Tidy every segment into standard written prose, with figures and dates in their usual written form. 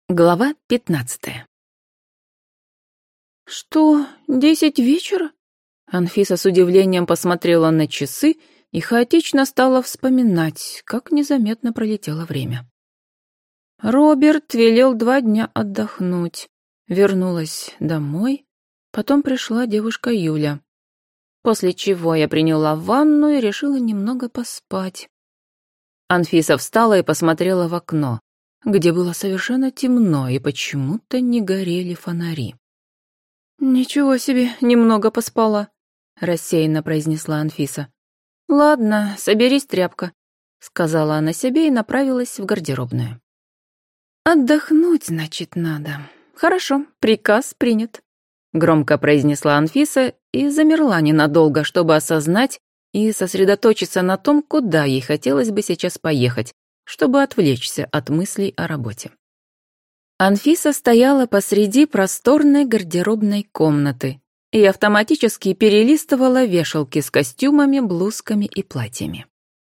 Глава 15. «Что, 10 вечера?» Анфиса с удивлением посмотрела на часы и хаотично стала вспоминать, как незаметно пролетело время. Роберт велел 2 дня отдохнуть. Вернулась домой, потом пришла девушка Юля. После чего я приняла ванну и решила немного поспать. Анфиса встала и посмотрела в окно, где было совершенно темно и почему-то не горели фонари. «Ничего себе, немного поспала», — рассеянно произнесла Анфиса. «Ладно, соберись, тряпка», — сказала она себе и направилась в гардеробную. «Отдохнуть, значит, надо. Хорошо, приказ принят», — громко произнесла Анфиса и замерла ненадолго, чтобы осознать и сосредоточиться на том, куда ей хотелось бы сейчас поехать, чтобы отвлечься от мыслей о работе. Анфиса стояла посреди просторной гардеробной комнаты и автоматически перелистывала вешалки с костюмами, блузками и платьями.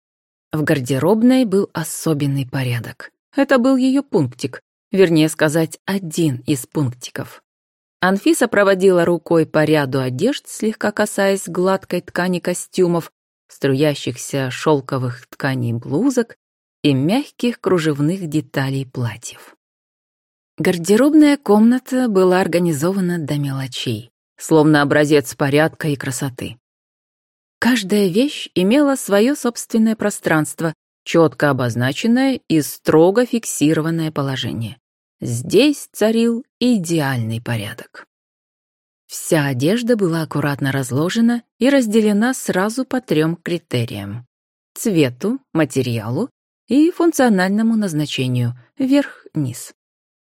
В гардеробной был особенный порядок. Это был ее пунктик, вернее сказать, один из пунктиков. Анфиса проводила рукой по ряду одежд, слегка касаясь гладкой ткани костюмов, струящихся шелковых тканей блузок и мягких кружевных деталей платьев. Гардеробная комната была организована до мелочей, словно образец порядка и красоты. Каждая вещь имела свое собственное пространство, четко обозначенное и строго фиксированное положение. Здесь царил идеальный порядок. Вся одежда была аккуратно разложена и разделена сразу по 3 критериям: цвету, материалу и функциональному назначению вверх-вниз.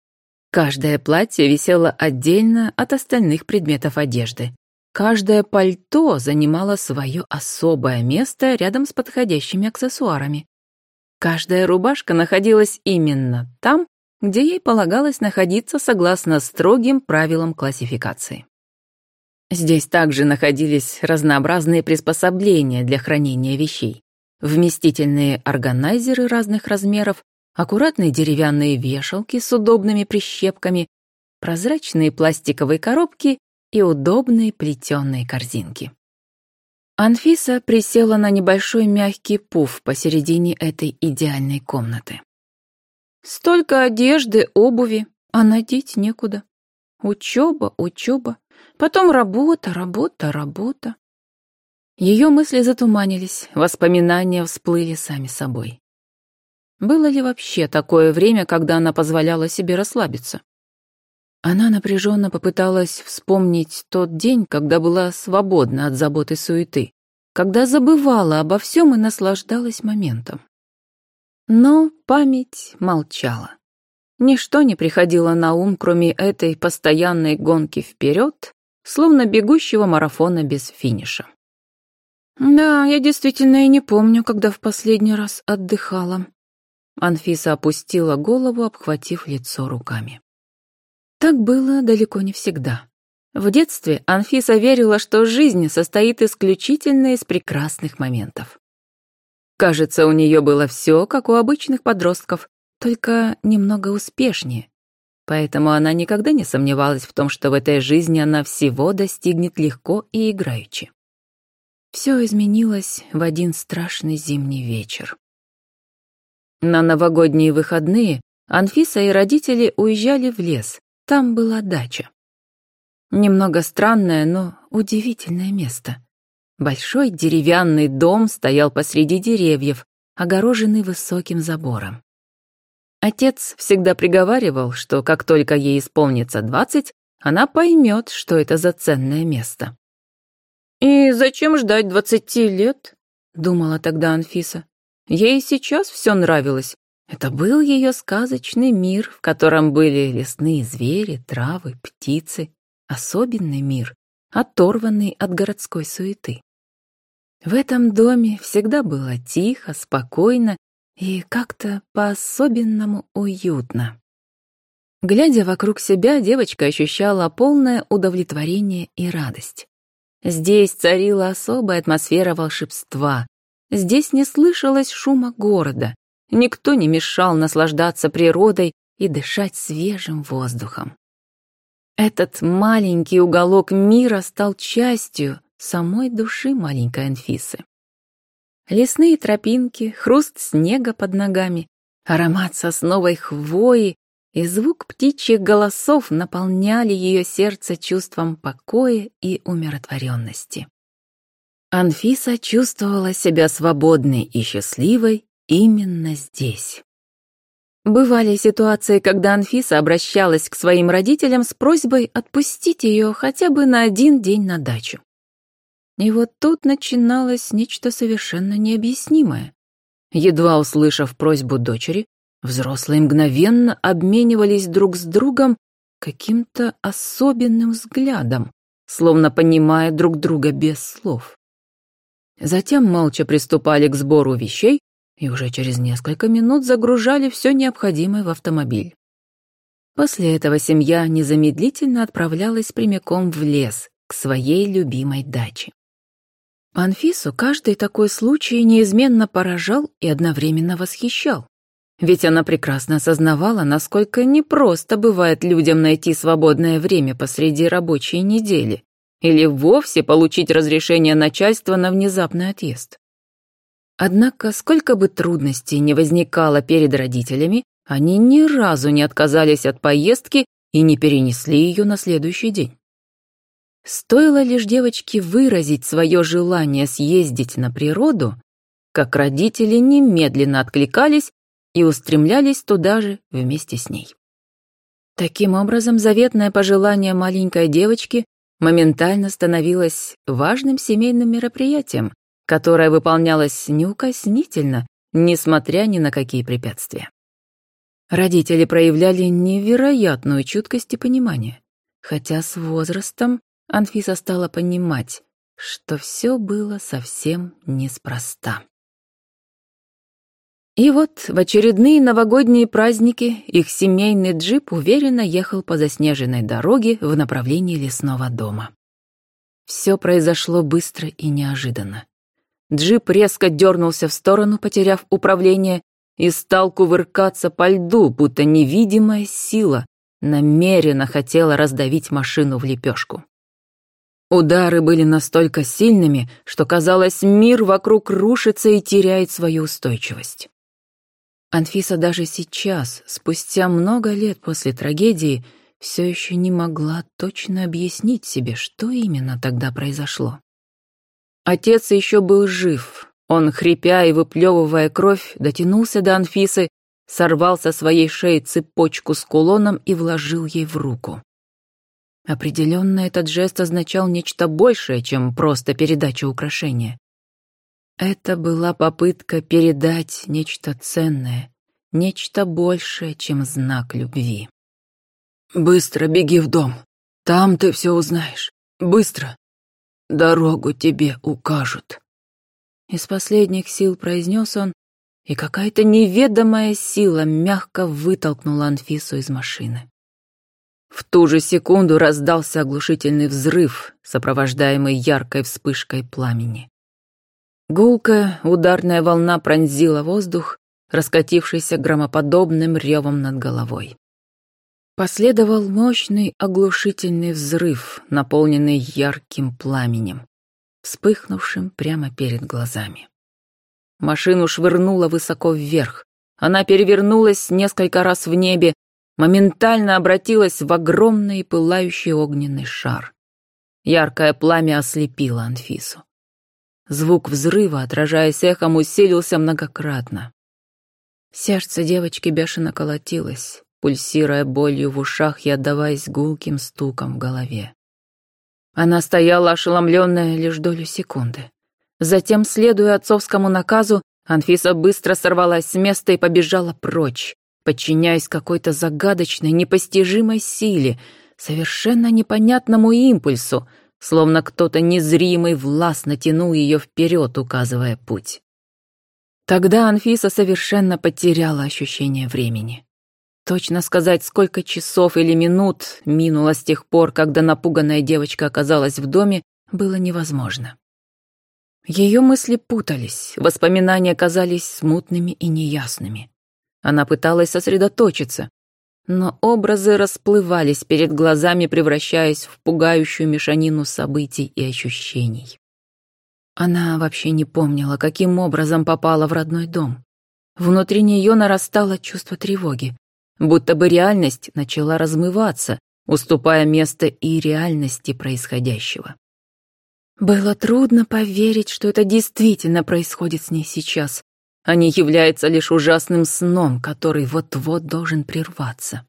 Каждое платье висело отдельно от остальных предметов одежды. Каждое пальто занимало свое особое место рядом с подходящими аксессуарами. Каждая рубашка находилась именно там, где ей полагалось находиться согласно строгим правилам классификации. Здесь также находились разнообразные приспособления для хранения вещей. Вместительные органайзеры разных размеров, аккуратные деревянные вешалки с удобными прищепками, прозрачные пластиковые коробки и удобные плетеные корзинки. Анфиса присела на небольшой мягкий пуф посередине этой идеальной комнаты. Столько одежды, обуви, а надеть некуда. Учеба, учеба, потом работа, работа, работа. Ее мысли затуманились, воспоминания всплыли сами собой. Было ли вообще такое время, когда она позволяла себе расслабиться? Она напряженно попыталась вспомнить тот день, когда была свободна от забот и суеты, когда забывала обо всем и наслаждалась моментом. Но память молчала. Ничто не приходило на ум, кроме этой постоянной гонки вперед, словно бегущего марафона без финиша. «Да, я действительно и не помню, когда в последний раз отдыхала». Анфиса опустила голову, обхватив лицо руками. Так было далеко не всегда. В детстве Анфиса верила, что жизнь состоит исключительно из прекрасных моментов. Кажется, у нее было все, как у обычных подростков, только немного успешнее. Поэтому она никогда не сомневалась в том, что в этой жизни она всего достигнет легко и играючи. Все изменилось в один страшный зимний вечер. На новогодние выходные Анфиса и родители уезжали в лес, там была дача. Немного странное, но удивительное место. Большой деревянный дом стоял посреди деревьев, огороженный высоким забором. Отец всегда приговаривал, что как только ей исполнится 20, она поймет, что это за ценное место. «И зачем ждать 20 лет?» — думала тогда Анфиса. Ей сейчас все нравилось. Это был ее сказочный мир, в котором были лесные звери, травы, птицы. Особенный мир, оторванный от городской суеты. В этом доме всегда было тихо, спокойно и как-то по-особенному уютно. Глядя вокруг себя, девочка ощущала полное удовлетворение и радость. Здесь царила особая атмосфера волшебства. Здесь не слышалось шума города. Никто не мешал наслаждаться природой и дышать свежим воздухом. Этот маленький уголок мира стал частью самой души маленькой Анфисы. Лесные тропинки, хруст снега под ногами, аромат сосновой хвои и звук птичьих голосов наполняли ее сердце чувством покоя и умиротворенности. Анфиса чувствовала себя свободной и счастливой именно здесь. Бывали ситуации, когда Анфиса обращалась к своим родителям с просьбой отпустить ее хотя бы на один день на дачу. И вот тут начиналось нечто совершенно необъяснимое. Едва услышав просьбу дочери, взрослые мгновенно обменивались друг с другом каким-то особенным взглядом, словно понимая друг друга без слов. Затем молча приступали к сбору вещей и уже через несколько минут загружали все необходимое в автомобиль. После этого семья незамедлительно отправлялась прямиком в лес, к своей любимой даче. Анфису каждый такой случай неизменно поражал и одновременно восхищал. Ведь она прекрасно осознавала, насколько непросто бывает людям найти свободное время посреди рабочей недели или вовсе получить разрешение начальства на внезапный отъезд. Однако, сколько бы трудностей ни возникало перед родителями, они ни разу не отказались от поездки и не перенесли ее на следующий день. Стоило лишь девочке выразить свое желание съездить на природу, как родители немедленно откликались и устремлялись туда же вместе с ней. Таким образом, заветное пожелание маленькой девочки моментально становилось важным семейным мероприятием, которое выполнялось неукоснительно, несмотря ни на какие препятствия. Родители проявляли невероятную чуткость и понимание, хотя с возрастом Анфиса стала понимать, что все было совсем неспроста. И вот в очередные новогодние праздники их семейный джип уверенно ехал по заснеженной дороге в направлении лесного дома. Все произошло быстро и неожиданно. Джип резко дернулся в сторону, потеряв управление, и стал кувыркаться по льду, будто невидимая сила намеренно хотела раздавить машину в лепешку. Удары были настолько сильными, что, казалось, мир вокруг рушится и теряет свою устойчивость. Анфиса даже сейчас, спустя много лет после трагедии, все еще не могла точно объяснить себе, что именно тогда произошло. Отец еще был жив. Он, хрипя и выплевывая кровь, дотянулся до Анфисы, сорвал со своей шеи цепочку с кулоном и вложил ей в руку. Определенно, этот жест означал нечто большее, чем просто передача украшения. Это была попытка передать нечто ценное, нечто большее, чем знак любви. «Быстро беги в дом. Там ты все узнаешь. Быстро. Дорогу тебе укажут». Из последних сил произнес он, и какая-то неведомая сила мягко вытолкнула Анфису из машины. В ту же секунду раздался оглушительный взрыв, сопровождаемый яркой вспышкой пламени. Гулкая ударная волна пронзила воздух, раскатившийся громоподобным ревом над головой. Последовал мощный оглушительный взрыв, наполненный ярким пламенем, вспыхнувшим прямо перед глазами. Машину швырнуло высоко вверх. Она перевернулась несколько раз в небе, моментально обратилась в огромный пылающий огненный шар. Яркое пламя ослепило Анфису. Звук взрыва, отражаясь эхом, усилился многократно. Сердце девочки бешено колотилось, пульсируя болью в ушах и отдаваясь гулким стуком в голове. Она стояла ошеломленная лишь долю секунды. Затем, следуя отцовскому наказу, Анфиса быстро сорвалась с места и побежала прочь, подчиняясь какой-то загадочной, непостижимой силе, совершенно непонятному импульсу, словно кто-то незримый властно тянул ее вперед, указывая путь. Тогда Анфиса совершенно потеряла ощущение времени. Точно сказать, сколько часов или минут минуло с тех пор, когда напуганная девочка оказалась в доме, было невозможно. Ее мысли путались, воспоминания казались смутными и неясными. Она пыталась сосредоточиться, но образы расплывались перед глазами, превращаясь в пугающую мешанину событий и ощущений. Она вообще не помнила, каким образом попала в родной дом. Внутри нее нарастало чувство тревоги, будто бы реальность начала размываться, уступая место и реальности происходящего. Было трудно поверить, что это действительно происходит с ней сейчас, а не является лишь ужасным сном, который вот-вот должен прерваться.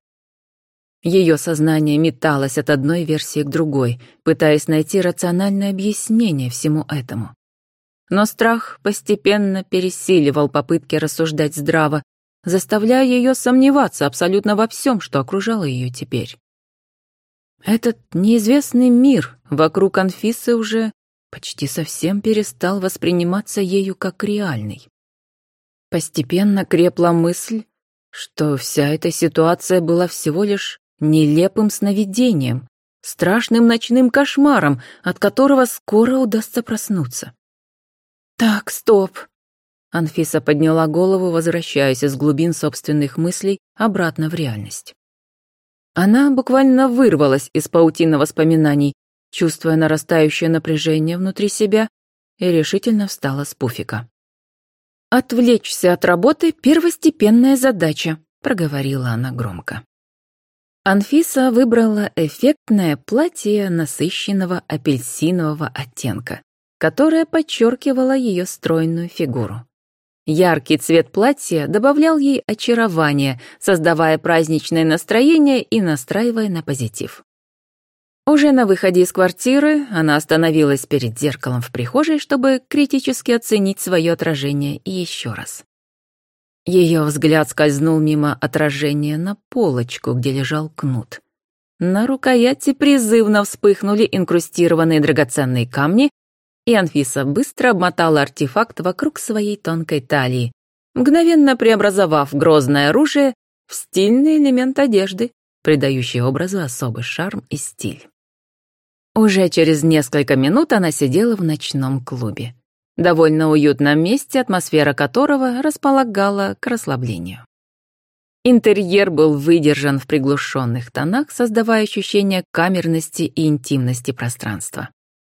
Ее сознание металось от одной версии к другой, пытаясь найти рациональное объяснение всему этому. Но страх постепенно пересиливал попытки рассуждать здраво, заставляя ее сомневаться абсолютно во всем, что окружало ее теперь. Этот неизвестный мир вокруг Анфисы уже почти совсем перестал восприниматься ею как реальный. Постепенно крепла мысль, что вся эта ситуация была всего лишь нелепым сновидением, страшным ночным кошмаром, от которого скоро удастся проснуться. «Так, стоп!» Анфиса подняла голову, возвращаясь из глубин собственных мыслей обратно в реальность. Она буквально вырвалась из паутины воспоминаний, чувствуя нарастающее напряжение внутри себя, и решительно встала с пуфика. «Отвлечься от работы — первостепенная задача», — проговорила она громко. Анфиса выбрала эффектное платье насыщенного апельсинового оттенка, которое подчеркивало ее стройную фигуру. Яркий цвет платья добавлял ей очарование, создавая праздничное настроение и настраивая на позитив. Уже на выходе из квартиры она остановилась перед зеркалом в прихожей, чтобы критически оценить свое отражение еще раз. Ее взгляд скользнул мимо отражения на полочку, где лежал кнут. На рукояти призывно вспыхнули инкрустированные драгоценные камни, и Анфиса быстро обмотала артефакт вокруг своей тонкой талии, мгновенно преобразовав грозное оружие в стильный элемент одежды, придающий образу особый шарм и стиль. Уже через несколько минут она сидела в ночном клубе, довольно уютном месте, атмосфера которого располагала к расслаблению. Интерьер был выдержан в приглушенных тонах, создавая ощущение камерности и интимности пространства.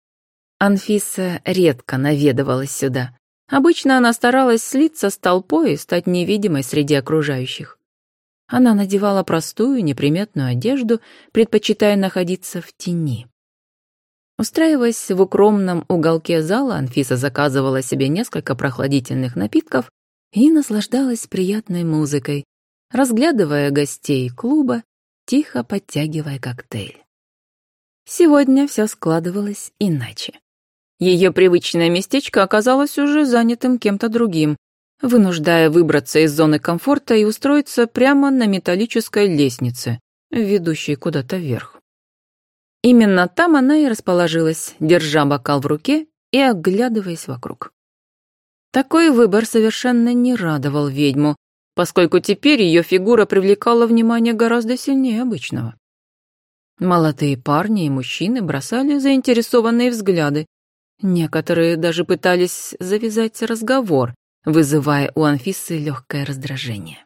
Анфиса редко наведывалась сюда. Обычно она старалась слиться с толпой и стать невидимой среди окружающих. Она надевала простую, неприметную одежду, предпочитая находиться в тени. Устраиваясь в укромном уголке зала, Анфиса заказывала себе несколько прохладительных напитков и наслаждалась приятной музыкой, разглядывая гостей клуба, тихо подтягивая коктейль. Сегодня все складывалось иначе. Ее привычное местечко оказалось уже занятым кем-то другим, вынуждая выбраться из зоны комфорта и устроиться прямо на металлической лестнице, ведущей куда-то вверх. Именно там она и расположилась, держа бокал в руке и оглядываясь вокруг. Такой выбор совершенно не радовал ведьму, поскольку теперь ее фигура привлекала внимание гораздо сильнее обычного. Молодые парни и мужчины бросали заинтересованные взгляды. Некоторые даже пытались завязать разговор, вызывая у Анфисы легкое раздражение.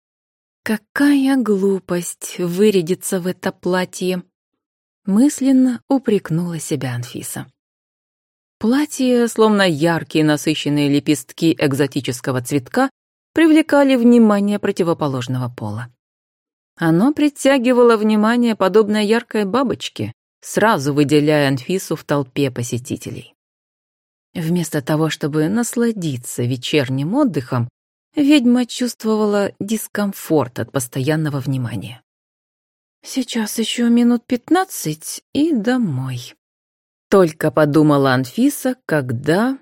«Какая глупость вырядиться в это платье!» Мысленно упрекнула себя Анфиса. Платье, словно яркие насыщенные лепестки экзотического цветка, привлекали внимание противоположного пола. Оно притягивало внимание подобно яркой бабочке, сразу выделяя Анфису в толпе посетителей. Вместо того, чтобы насладиться вечерним отдыхом, ведьма чувствовала дискомфорт от постоянного внимания. «Сейчас еще минут 15 и домой», — только подумала Анфиса, когда